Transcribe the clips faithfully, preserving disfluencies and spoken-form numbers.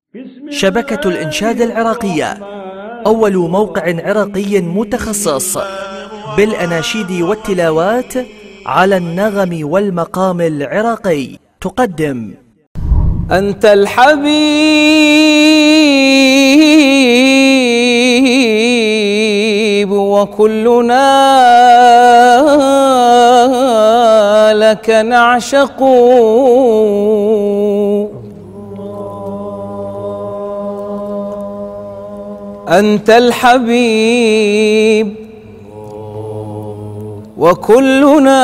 شبكة الإنشاد العراقية، أول موقع عراقي متخصص بالأناشيد والتلاوات على النغم والمقام العراقي، تقدم أنت الحبيب وكلنا لك نعشق. أنت الحبيب وكلنا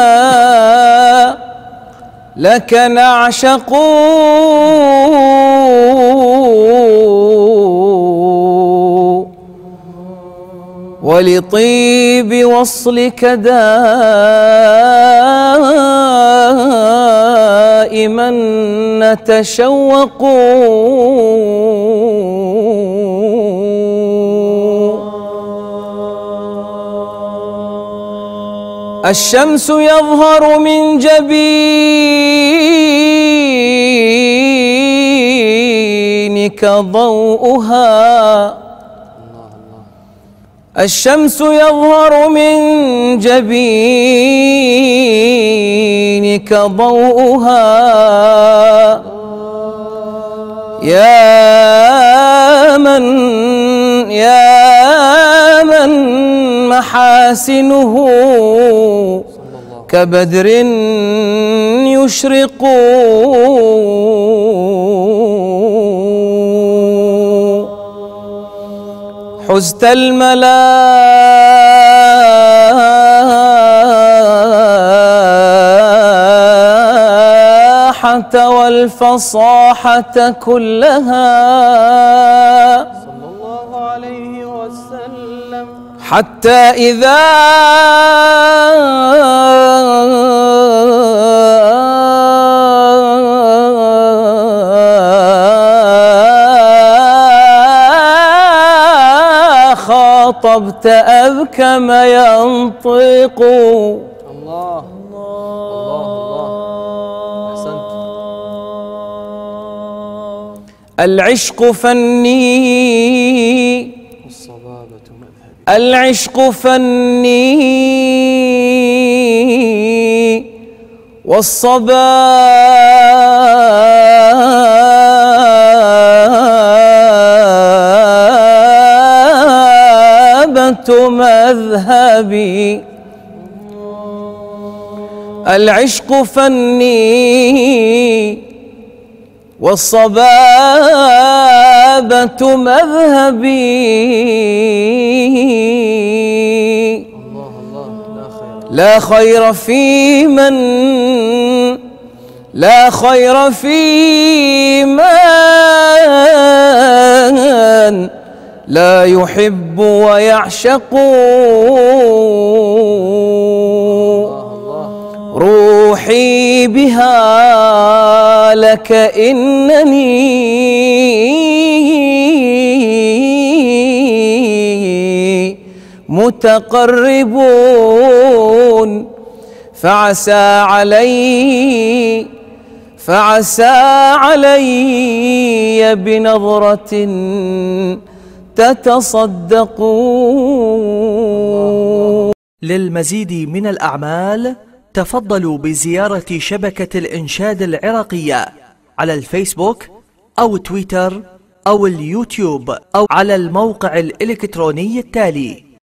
لك نعشق، ولطيب وصلك دائما نتشوق. الشمس يظهر من جبينك ضوءها، الشمس يظهر من جبينك ضوءها. يا من يا من محاسنه كبدر يشرق. حزت الملاحة والفصاحة كلها صلى الله عليه وسلم، حتى إذا خاطبت أبكم ينطق. الله الله الله، أحسنت. العشق فني العشق فني والصبابة مذهبي. العشق فني والصبابة مذهبي. لا خير في من لا خير في من لا يحب ويعشق. روحي بها لك إنني متقربون، فعسى علي فعسى علي بنظرة تتصدقون. للمزيد من الأعمال تفضلوا بزيارة شبكة الإنشاد العراقية على الفيسبوك أو تويتر أو اليوتيوب أو على الموقع الإلكتروني التالي